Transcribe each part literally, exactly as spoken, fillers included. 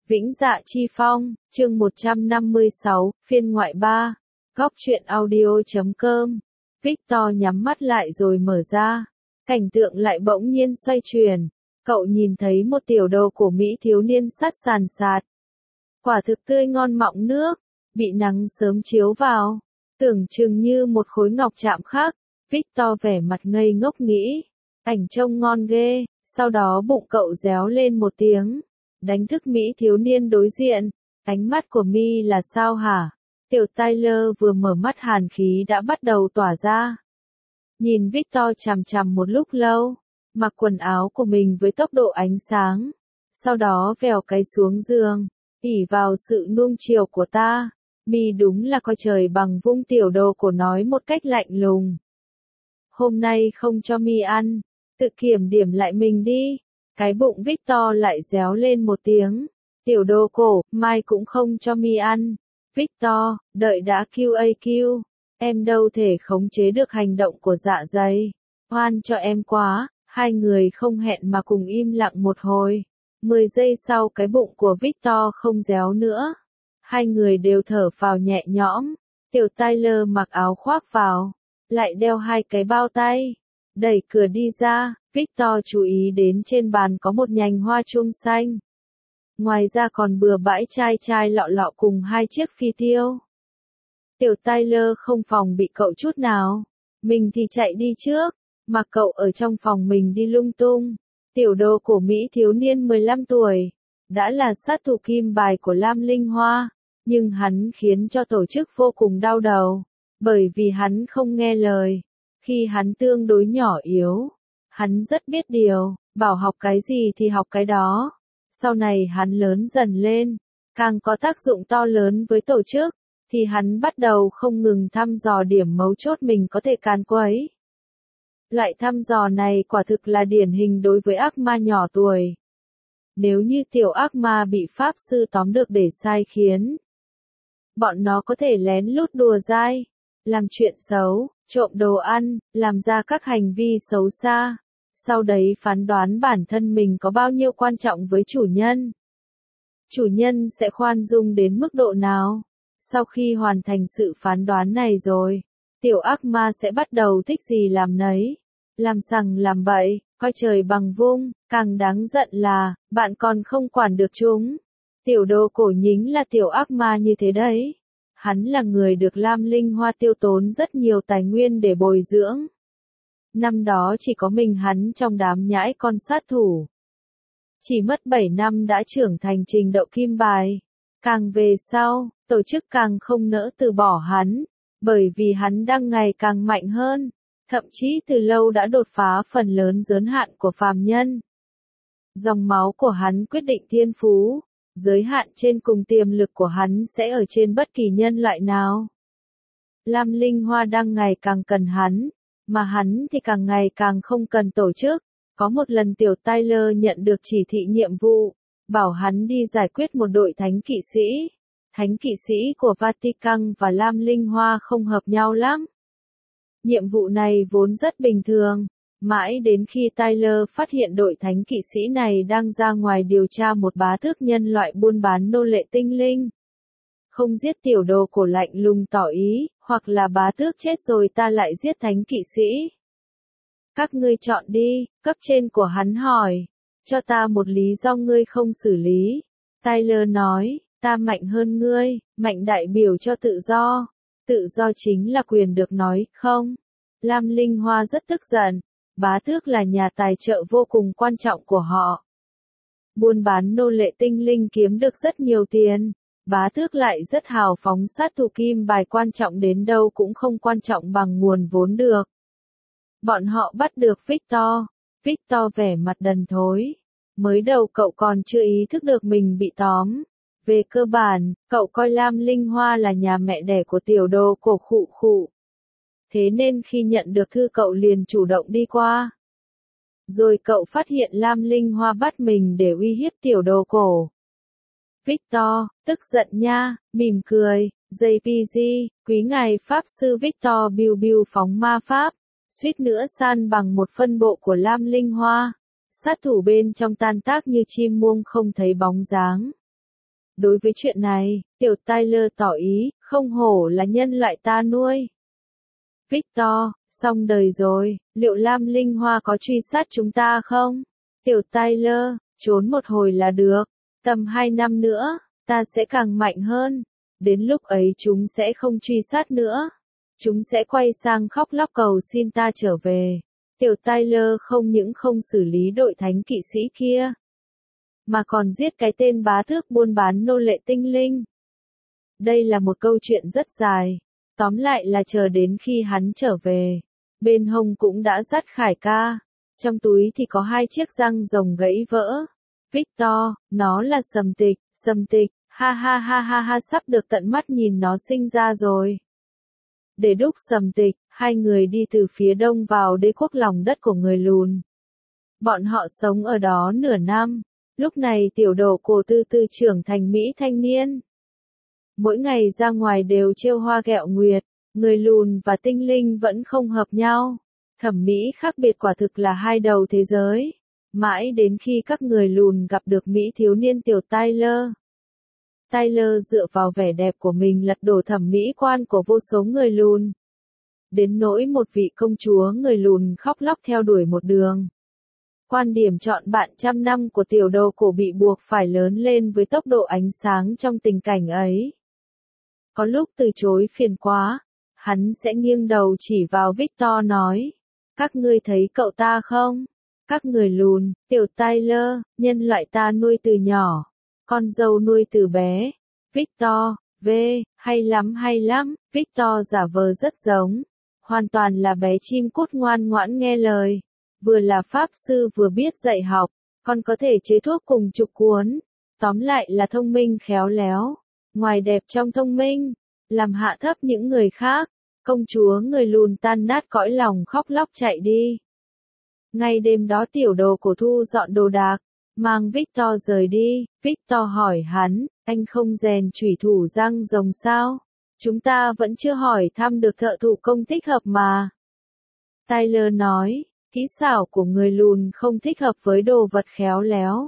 Vĩnh Dạ Chi Phong, chương một trăm năm mươi sáu, phiên ngoại ba. Góc truyện audio chấm com. Victor nhắm mắt lại rồi mở ra. Cảnh tượng lại bỗng nhiên xoay chuyển. Cậu nhìn thấy một tiểu đồ của Mỹ thiếu niên sát sàn sạt. Quả thực tươi ngon mọng nước, bị nắng sớm chiếu vào. Tưởng chừng như một khối ngọc chạm khắc. Victor vẻ mặt ngây ngốc nghĩ. Ảnh trông ngon ghê, sau đó bụng cậu réo lên một tiếng. Đánh thức Mỹ thiếu niên đối diện. Ánh mắt của mi là sao hả? Tiểu Tyler vừa mở mắt hàn khí đã bắt đầu tỏa ra. Nhìn Victor chằm chằm một lúc lâu, mặc quần áo của mình với tốc độ ánh sáng. Sau đó vèo cái xuống giường, ỉ vào sự nuông chiều của ta. Mi đúng là coi trời bằng vung tiểu đồ cổ nói một cách lạnh lùng. Hôm nay không cho mi ăn, tự kiểm điểm lại mình đi. Cái bụng Victor lại réo lên một tiếng. Tiểu đồ cổ, mai cũng không cho mi ăn. Victor, đợi đã quy a quy. Em đâu thể khống chế được hành động của dạ dày. Oan cho em quá. Hai người không hẹn mà cùng im lặng một hồi. Mười giây sau cái bụng của Victor không réo nữa. Hai người đều thở phào nhẹ nhõm. Tiểu Tyler mặc áo khoác vào. Lại đeo hai cái bao tay. Đẩy cửa đi ra, Victor chú ý đến trên bàn có một nhành hoa chuông xanh. Ngoài ra còn bừa bãi chai chai lọ lọ cùng hai chiếc phi tiêu. Tiểu Tyler không phòng bị cậu chút nào. Mình thì chạy đi trước, mà cậu ở trong phòng mình đi lung tung. Tiểu đồ của Mỹ thiếu niên mười lăm tuổi, đã là sát thủ kim bài của Lam Linh Hoa, nhưng hắn khiến cho tổ chức vô cùng đau đầu, bởi vì hắn không nghe lời. Khi hắn tương đối nhỏ yếu, hắn rất biết điều, bảo học cái gì thì học cái đó. Sau này hắn lớn dần lên, càng có tác dụng to lớn với tổ chức, thì hắn bắt đầu không ngừng thăm dò điểm mấu chốt mình có thể càn quấy. Loại thăm dò này quả thực là điển hình đối với ác ma nhỏ tuổi. Nếu như tiểu ác ma bị pháp sư tóm được để sai khiến, bọn nó có thể lén lút đùa dai, làm chuyện xấu, trộm đồ ăn, làm ra các hành vi xấu xa. Sau đấy phán đoán bản thân mình có bao nhiêu quan trọng với chủ nhân. Chủ nhân sẽ khoan dung đến mức độ nào? Sau khi hoàn thành sự phán đoán này rồi, tiểu ác ma sẽ bắt đầu thích gì làm nấy. Làm sằng làm bậy, coi trời bằng vung, càng đáng giận là, bạn còn không quản được chúng. Tiểu đồ cổ nhính là tiểu ác ma như thế đấy. Hắn là người được Lam Linh Hoa tiêu tốn rất nhiều tài nguyên để bồi dưỡng. Năm đó chỉ có mình hắn trong đám nhãi con sát thủ. Chỉ mất bảy năm đã trưởng thành trình độ kim bài. Càng về sau, tổ chức càng không nỡ từ bỏ hắn, bởi vì hắn đang ngày càng mạnh hơn, thậm chí từ lâu đã đột phá phần lớn giới hạn của phàm nhân. Dòng máu của hắn quyết định thiên phú. Giới hạn trên cùng tiềm lực của hắn sẽ ở trên bất kỳ nhân loại nào. Lam Linh Hoa đang ngày càng cần hắn, mà hắn thì càng ngày càng không cần tổ chức. Có một lần tiểu Tyler nhận được chỉ thị nhiệm vụ, bảo hắn đi giải quyết một đội thánh kỵ sĩ. Thánh kỵ sĩ của Vatican và Lam Linh Hoa không hợp nhau lắm. Nhiệm vụ này vốn rất bình thường. Mãi đến khi Tyler phát hiện đội thánh kỵ sĩ này đang ra ngoài điều tra một bá tước nhân loại buôn bán nô lệ tinh linh. Không giết tiểu đồ cổ lạnh lùng tỏ ý, hoặc là bá tước chết rồi ta lại giết thánh kỵ sĩ. Các ngươi chọn đi, cấp trên của hắn hỏi. Cho ta một lý do ngươi không xử lý. Tyler nói, ta mạnh hơn ngươi, mạnh đại biểu cho tự do. Tự do chính là quyền được nói, không? Lam Linh Hoa rất tức giận. Bá tước là nhà tài trợ vô cùng quan trọng của họ. Buôn bán nô lệ tinh linh kiếm được rất nhiều tiền. Bá tước lại rất hào phóng, sát thủ kim bài quan trọng đến đâu cũng không quan trọng bằng nguồn vốn được. Bọn họ bắt được Victor. Victor vẻ mặt đần thối. Mới đầu cậu còn chưa ý thức được mình bị tóm. Về cơ bản, cậu coi Lam Linh Hoa là nhà mẹ đẻ của tiểu đồ cổ khụ khụ. Thế nên khi nhận được thư cậu liền chủ động đi qua. Rồi cậu phát hiện Lam Linh Hoa bắt mình để uy hiếp tiểu đồ cổ. Victor, tức giận nha, mỉm cười, gi pê giê, quý ngài Pháp sư Victor biu biu phóng ma pháp, suýt nữa san bằng một phân bộ của Lam Linh Hoa. Sát thủ bên trong tan tác như chim muông không thấy bóng dáng. Đối với chuyện này, tiểu Tyler tỏ ý, không hổ là nhân loại ta nuôi. Victor, xong đời rồi, liệu Lam Linh Hoa có truy sát chúng ta không? Tiểu Tyler, trốn một hồi là được, tầm hai năm nữa, ta sẽ càng mạnh hơn. Đến lúc ấy chúng sẽ không truy sát nữa. Chúng sẽ quay sang khóc lóc cầu xin ta trở về. Tiểu Tyler không những không xử lý đội thánh kỵ sĩ kia, mà còn giết cái tên bá tước buôn bán nô lệ tinh linh. Đây là một câu chuyện rất dài. Tóm lại là chờ đến khi hắn trở về, bên hông cũng đã dắt khải ca. Trong túi thì có hai chiếc răng rồng gãy vỡ. Victor, nó là Sầm Tịch, Sầm Tịch, ha ha ha ha ha, sắp được tận mắt nhìn nó sinh ra rồi. Để đúc Sầm Tịch, hai người đi từ phía đông vào đế quốc lòng đất của người lùn. Bọn họ sống ở đó nửa năm. Lúc này tiểu đồ cổ tư tư trưởng thành Mỹ thanh niên. Mỗi ngày ra ngoài đều trêu hoa ghẹo nguyệt, người lùn và tinh linh vẫn không hợp nhau. Thẩm mỹ khác biệt quả thực là hai đầu thế giới. Mãi đến khi các người lùn gặp được Mỹ thiếu niên tiểu Tyler. Tyler dựa vào vẻ đẹp của mình lật đổ thẩm mỹ quan của vô số người lùn. Đến nỗi một vị công chúa người lùn khóc lóc theo đuổi một đường. Quan điểm chọn bạn trăm năm của tiểu đồ cổ bị buộc phải lớn lên với tốc độ ánh sáng trong tình cảnh ấy. Có lúc từ chối phiền quá, hắn sẽ nghiêng đầu chỉ vào Victor nói, các ngươi thấy cậu ta không? Các người lùn, tiểu Tyler, nhân loại ta nuôi từ nhỏ, con dâu nuôi từ bé. Victor, v, hay lắm hay lắm, Victor giả vờ rất giống, hoàn toàn là bé chim cút ngoan ngoãn nghe lời, vừa là pháp sư vừa biết dạy học, còn có thể chế thuốc cùng chục cuốn, tóm lại là thông minh khéo léo, ngoài đẹp trong thông minh, làm hạ thấp những người khác. Công chúa người lùn tan nát cõi lòng khóc lóc chạy đi. Ngay đêm đó tiểu đồ cổ thu dọn đồ đạc, mang Victor rời đi. Victor hỏi hắn, anh không rèn chủy thủ răng rồng sao? Chúng ta vẫn chưa hỏi thăm được thợ thủ công thích hợp mà. Tyler nói, kỹ xảo của người lùn không thích hợp với đồ vật khéo léo.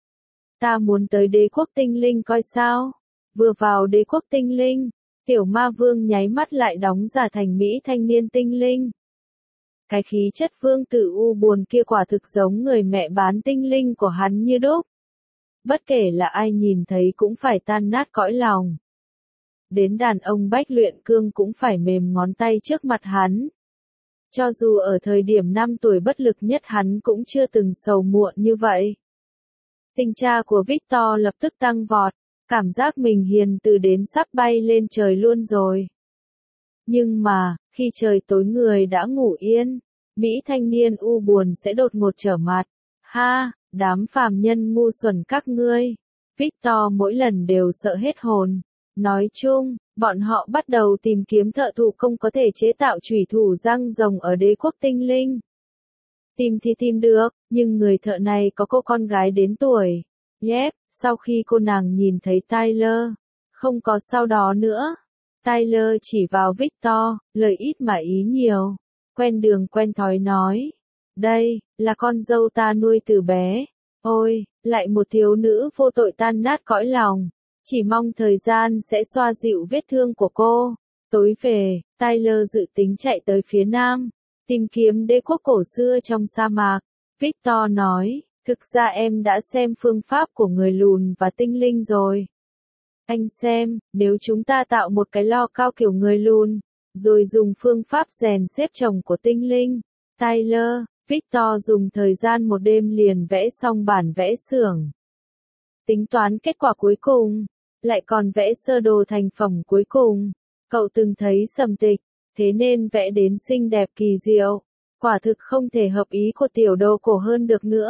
Ta muốn tới đế quốc tinh linh coi sao? Vừa vào đế quốc tinh linh, tiểu ma vương nháy mắt lại đóng giả thành Mỹ thanh niên tinh linh. Cái khí chất vương tử u buồn kia quả thực giống người mẹ bán tinh linh của hắn như đúc. Bất kể là ai nhìn thấy cũng phải tan nát cõi lòng. Đến đàn ông bách luyện cương cũng phải mềm ngón tay trước mặt hắn. Cho dù ở thời điểm năm tuổi bất lực nhất hắn cũng chưa từng sầu muộn như vậy. Tình cha của Victor lập tức tăng vọt, cảm giác mình hiền từ đến sắp bay lên trời luôn rồi. Nhưng mà, khi trời tối người đã ngủ yên, Mỹ thanh niên u buồn sẽ đột ngột trở mặt. Ha, đám phàm nhân ngu xuẩn các ngươi. Victor mỗi lần đều sợ hết hồn. Nói chung, bọn họ bắt đầu tìm kiếm thợ thủ công có thể chế tạo chủy thủ răng rồng ở đế quốc tinh linh. Tìm thì tìm được, nhưng người thợ này có cô con gái đến tuổi. Yep, sau khi cô nàng nhìn thấy Tyler, không có sau đó nữa. Tyler chỉ vào Victor, lời ít mà ý nhiều. Quen đường quen thói nói. Đây, là con dâu ta nuôi từ bé. Ôi, lại một thiếu nữ vô tội tan nát cõi lòng. Chỉ mong thời gian sẽ xoa dịu vết thương của cô. Tối về, Tyler dự tính chạy tới phía nam, tìm kiếm đế quốc cổ xưa trong sa mạc. Victor nói, thực ra em đã xem phương pháp của người lùn và tinh linh rồi. Anh xem, nếu chúng ta tạo một cái lò cao kiểu người lùn, rồi dùng phương pháp rèn xếp chồng của tinh linh. Tyler, Victor dùng thời gian một đêm liền vẽ xong bản vẽ xưởng. Tính toán kết quả cuối cùng, lại còn vẽ sơ đồ thành phẩm cuối cùng. Cậu từng thấy Sầm Tịch, thế nên vẽ đến xinh đẹp kỳ diệu. Quả thực không thể hợp ý của tiểu đồ cổ hơn được nữa.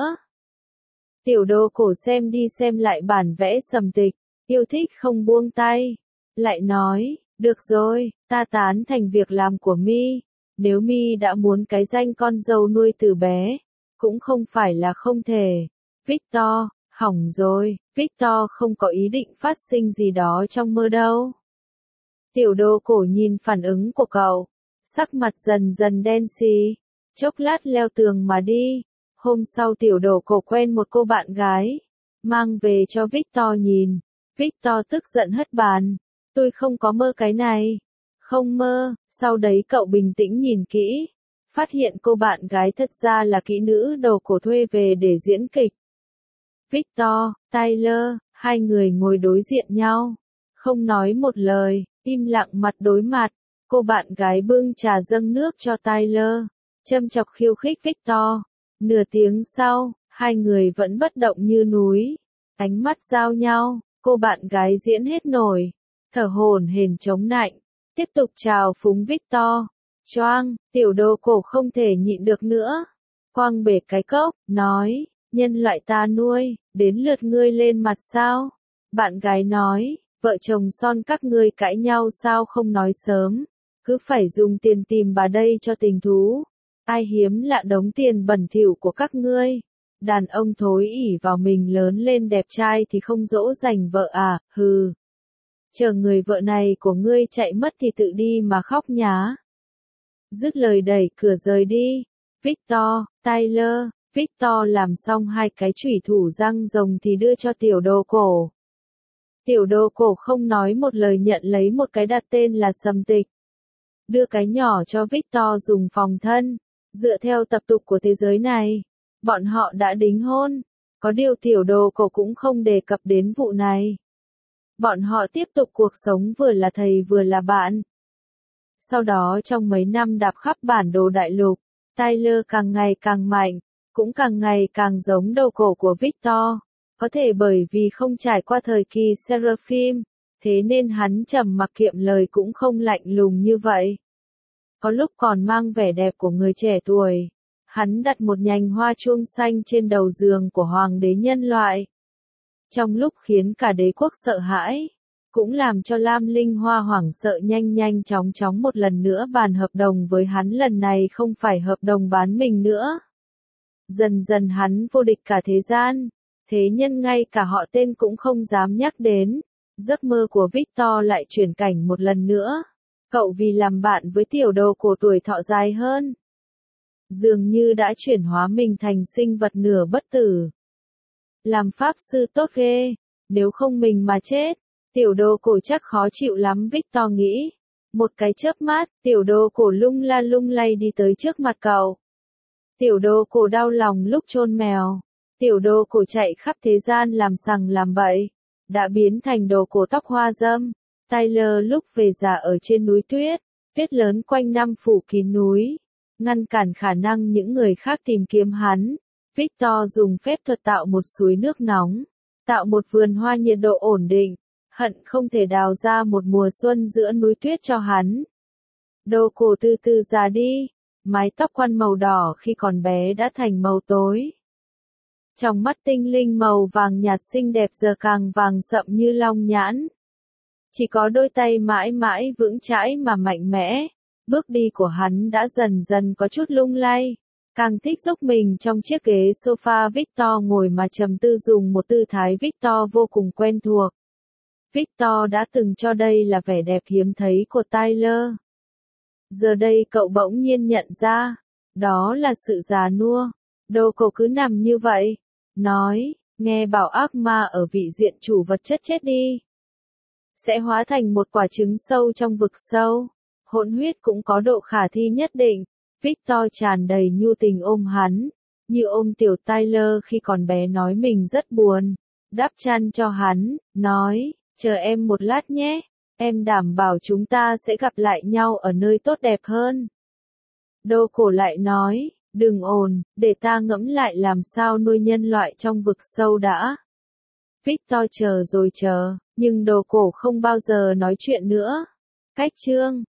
Tiểu đồ cổ xem đi xem lại bản vẽ Sầm Tịch, yêu thích không buông tay. Lại nói, được rồi, ta tán thành việc làm của Mi. Nếu Mi đã muốn cái danh con dâu nuôi từ bé, cũng không phải là không thể. Victor, hỏng rồi, Victor không có ý định phát sinh gì đó trong mơ đâu. Tiểu đồ cổ nhìn phản ứng của cậu, sắc mặt dần dần đen xì, chốc lát leo tường mà đi. Hôm sau tiểu đồ cổ quen một cô bạn gái, mang về cho Victor nhìn. Victor tức giận hất bàn. Tôi không có mơ cái này. Không mơ, sau đấy cậu bình tĩnh nhìn kỹ. Phát hiện cô bạn gái thật ra là kỹ nữ đầu cổ thuê về để diễn kịch. Victor, Tyler, hai người ngồi đối diện nhau. Không nói một lời, im lặng mặt đối mặt. Cô bạn gái bưng trà dâng nước cho Tyler. Châm chọc khiêu khích Victor. Nửa tiếng sau, hai người vẫn bất động như núi. Ánh mắt giao nhau, cô bạn gái diễn hết nổi. Thở hổn hển chống nạnh. Tiếp tục chào phúng Victor. Choang, tiểu đồ cổ không thể nhịn được nữa. Quang bể cái cốc, nói, nhân loại ta nuôi, đến lượt ngươi lên mặt sao? Bạn gái nói, vợ chồng son các ngươi cãi nhau sao không nói sớm, cứ phải dùng tiền tìm bà đây cho tình thú. Ai hiếm lạ đống tiền bẩn thỉu của các ngươi. Đàn ông thối ỉ vào mình lớn lên đẹp trai thì không dỗ dành vợ à, hừ. Chờ người vợ này của ngươi chạy mất thì tự đi mà khóc nhá. Dứt lời đẩy cửa rời đi. Victor, Tyler, Victor làm xong hai cái chủy thủ răng rồng thì đưa cho tiểu đồ cổ. Tiểu đồ cổ không nói một lời nhận lấy một cái đặt tên là sầm tịch. Đưa cái nhỏ cho Victor dùng phòng thân. Dựa theo tập tục của thế giới này, bọn họ đã đính hôn. Có điều tiểu đồ cổ cũng không đề cập đến vụ này. Bọn họ tiếp tục cuộc sống vừa là thầy vừa là bạn. Sau đó trong mấy năm đạp khắp bản đồ đại lục, Tyler càng ngày càng mạnh, cũng càng ngày càng giống đầu cổ của Victor. Có thể bởi vì không trải qua thời kỳ Seraphim, thế nên hắn trầm mặc kiệm lời cũng không lạnh lùng như vậy. Có lúc còn mang vẻ đẹp của người trẻ tuổi. Hắn đặt một nhành hoa chuông xanh trên đầu giường của hoàng đế nhân loại. Trong lúc khiến cả đế quốc sợ hãi, cũng làm cho Lam Linh Hoa hoảng sợ nhanh nhanh chóng chóng một lần nữa bàn hợp đồng với hắn, lần này không phải hợp đồng bán mình nữa. Dần dần hắn vô địch cả thế gian, thế nhân ngay cả họ tên cũng không dám nhắc đến. Giấc mơ của Victor lại chuyển cảnh một lần nữa. Cậu vì làm bạn với tiểu đồ cổ tuổi thọ dài hơn, dường như đã chuyển hóa mình thành sinh vật nửa bất tử. Làm pháp sư tốt ghê, nếu không mình mà chết, tiểu đồ cổ chắc khó chịu lắm, Victor nghĩ. Một cái chớp mắt, tiểu đồ cổ lung la lung lay đi tới trước mặt cậu. Tiểu đồ cổ đau lòng lúc chôn mèo. Tiểu đồ cổ chạy khắp thế gian làm sằng làm bậy, đã biến thành đồ cổ tóc hoa dâm. Tyler lúc về già ở trên núi tuyết, tuyết lớn quanh năm phủ kín núi, ngăn cản khả năng những người khác tìm kiếm hắn. Victor dùng phép thuật tạo một suối nước nóng, tạo một vườn hoa nhiệt độ ổn định, hận không thể đào ra một mùa xuân giữa núi tuyết cho hắn. Đồ cổ từ từ già đi, mái tóc quăn màu đỏ khi còn bé đã thành màu tối. Trong mắt tinh linh màu vàng nhạt xinh đẹp giờ càng vàng sậm như long nhãn. Chỉ có đôi tay mãi mãi vững chãi mà mạnh mẽ, bước đi của hắn đã dần dần có chút lung lay. Càng thích giúp mình trong chiếc ghế sofa Victor ngồi mà trầm tư, dùng một tư thái Victor vô cùng quen thuộc. Victor đã từng cho đây là vẻ đẹp hiếm thấy của Tyler. Giờ đây cậu bỗng nhiên nhận ra, đó là sự già nua. Đồ cổ cứ nằm như vậy, nói, nghe bảo ác ma ở vị diện chủ vật chất chết đi, sẽ hóa thành một quả trứng sâu trong vực sâu. Hỗn huyết cũng có độ khả thi nhất định. Victor tràn đầy nhu tình ôm hắn, như ôm tiểu Tyler khi còn bé, nói mình rất buồn, đắp chăn cho hắn, nói, chờ em một lát nhé, em đảm bảo chúng ta sẽ gặp lại nhau ở nơi tốt đẹp hơn. Đồ cổ lại nói, đừng ồn, để ta ngẫm lại làm sao nuôi nhân loại trong vực sâu đã. Victor chờ rồi chờ, nhưng đồ cổ không bao giờ nói chuyện nữa. Cách chương